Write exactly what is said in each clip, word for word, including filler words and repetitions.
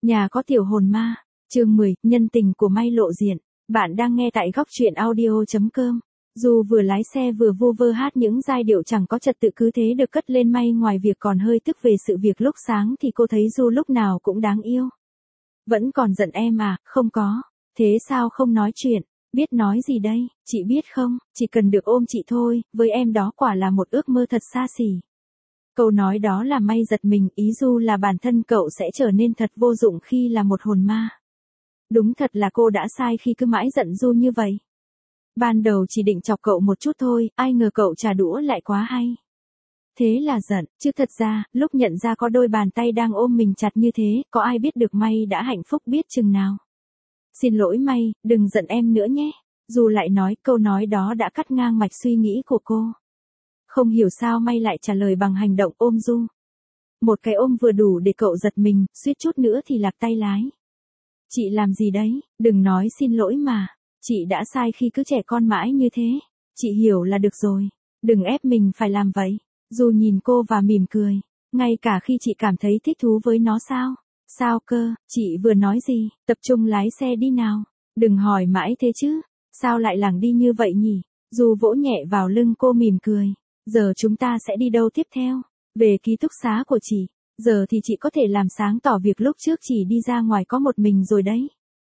Nhà có tiểu hồn ma, chương mười, nhân tình của May lộ diện. Bạn đang nghe tại góc truyện audio chấm com. Dù vừa lái xe vừa vu vơ hát những giai điệu chẳng có trật tự cứ thế được cất lên. May ngoài việc còn hơi tức về sự việc lúc sáng thì cô thấy Du lúc nào cũng đáng yêu. Vẫn còn giận em à? Không có. Thế sao không nói chuyện? Biết nói gì đây? Chị biết không, chỉ cần được ôm chị thôi, với em đó quả là một ước mơ thật xa xỉ. Câu nói đó là May giật mình, ý Du là bản thân cậu sẽ trở nên thật vô dụng khi là một hồn ma. Đúng thật là cô đã sai khi cứ mãi giận Du như vậy. Ban đầu chỉ định chọc cậu một chút thôi, ai ngờ cậu trả đũa lại quá hay. Thế là giận, chứ thật ra, lúc nhận ra có đôi bàn tay đang ôm mình chặt như thế, có ai biết được May đã hạnh phúc biết chừng nào. Xin lỗi May, đừng giận em nữa nhé. Du lại nói, câu nói đó đã cắt ngang mạch suy nghĩ của cô. Không hiểu sao May lại trả lời bằng hành động ôm Du. Một cái ôm vừa đủ để cậu giật mình, suýt chút nữa thì lạc tay lái. Chị làm gì đấy, đừng nói xin lỗi mà. Chị đã sai khi cứ trẻ con mãi như thế. Chị hiểu là được rồi. Đừng ép mình phải làm vậy. Du nhìn cô và mỉm cười. Ngay cả khi chị cảm thấy thích thú với nó sao? Sao cơ, chị vừa nói gì? Tập trung lái xe đi nào. Đừng hỏi mãi thế chứ. Sao lại lảng đi như vậy nhỉ? Du vỗ nhẹ vào lưng cô mỉm cười. Giờ chúng ta sẽ đi đâu tiếp theo? Về ký túc xá của chị. Giờ thì chị có thể làm sáng tỏ việc lúc trước chị đi ra ngoài có một mình rồi đấy.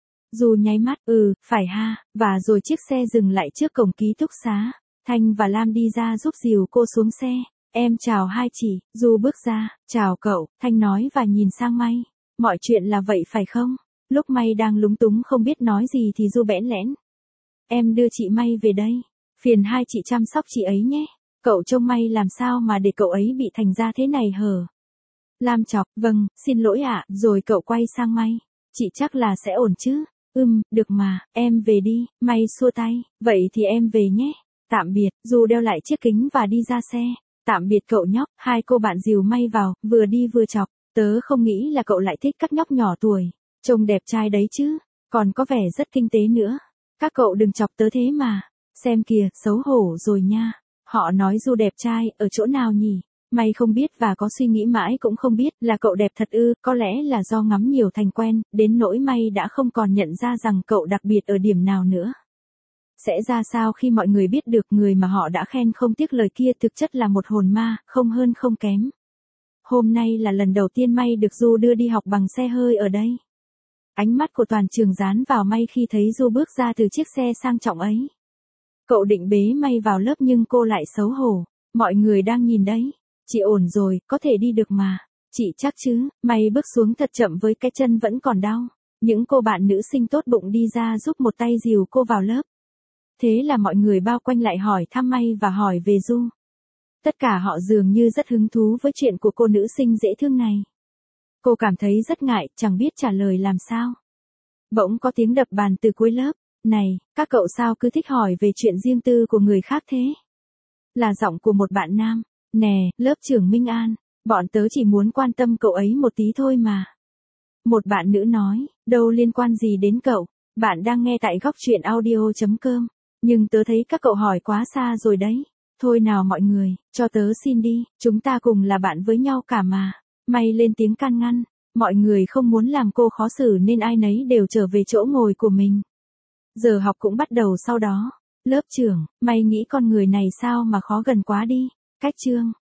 Du nháy mắt, ừ, phải ha, và rồi chiếc xe dừng lại trước cổng ký túc xá. Thanh và Lam đi ra giúp dìu cô xuống xe. Em chào hai chị, Du bước ra, chào cậu, Thanh nói và nhìn sang May. Mọi chuyện là vậy phải không? Lúc May đang lúng túng không biết nói gì thì Du bẽn lẽn. Em đưa chị May về đây. Phiền hai chị chăm sóc chị ấy nhé. Cậu trông May làm sao mà để cậu ấy bị thành ra thế này hở? Lam chọc, vâng, xin lỗi ạ, rồi cậu quay sang May. Chị chắc là sẽ ổn chứ? Ừm, được mà, em về đi, May xua tay, vậy thì em về nhé. Tạm biệt, Du đeo lại chiếc kính và đi ra xe. Tạm biệt cậu nhóc, hai cô bạn dìu May vào, vừa đi vừa chọc. Tớ không nghĩ là cậu lại thích các nhóc nhỏ tuổi. Trông đẹp trai đấy chứ, còn có vẻ rất kinh tế nữa. Các cậu đừng chọc tớ thế mà. Xem kìa, xấu hổ rồi nha. Họ nói Du đẹp trai, ở chỗ nào nhỉ? May không biết và có suy nghĩ mãi cũng không biết là cậu đẹp thật ư, có lẽ là do ngắm nhiều thành quen, đến nỗi May đã không còn nhận ra rằng cậu đặc biệt ở điểm nào nữa. Sẽ ra sao khi mọi người biết được người mà họ đã khen không tiếc lời kia thực chất là một hồn ma, không hơn không kém. Hôm nay là lần đầu tiên May được Du đưa đi học bằng xe hơi ở đây. Ánh mắt của toàn trường dán vào May khi thấy Du bước ra từ chiếc xe sang trọng ấy. Cậu định bế May vào lớp nhưng cô lại xấu hổ. Mọi người đang nhìn đấy. Chị ổn rồi, có thể đi được mà. Chị chắc chứ? May bước xuống thật chậm với cái chân vẫn còn đau. Những cô bạn nữ sinh tốt bụng đi ra giúp một tay dìu cô vào lớp. Thế là mọi người bao quanh lại hỏi thăm May và hỏi về Du. Tất cả họ dường như rất hứng thú với chuyện của cô nữ sinh dễ thương này. Cô cảm thấy rất ngại, chẳng biết trả lời làm sao. Bỗng có tiếng đập bàn từ cuối lớp. Này, các cậu sao cứ thích hỏi về chuyện riêng tư của người khác thế? Là giọng của một bạn nam. Nè, lớp trưởng Minh An, bọn tớ chỉ muốn quan tâm cậu ấy một tí thôi mà. Một bạn nữ nói, đâu liên quan gì đến cậu, bạn đang nghe tại góc truyện audio chấm com. Nhưng tớ thấy các cậu hỏi quá xa rồi đấy. Thôi nào mọi người, cho tớ xin đi, chúng ta cùng là bạn với nhau cả mà. May lên tiếng can ngăn, mọi người không muốn làm cô khó xử nên ai nấy đều trở về chỗ ngồi của mình. Giờ học cũng bắt đầu sau đó. Lớp trưởng, May nghĩ con người này sao mà khó gần quá đi. Cách chương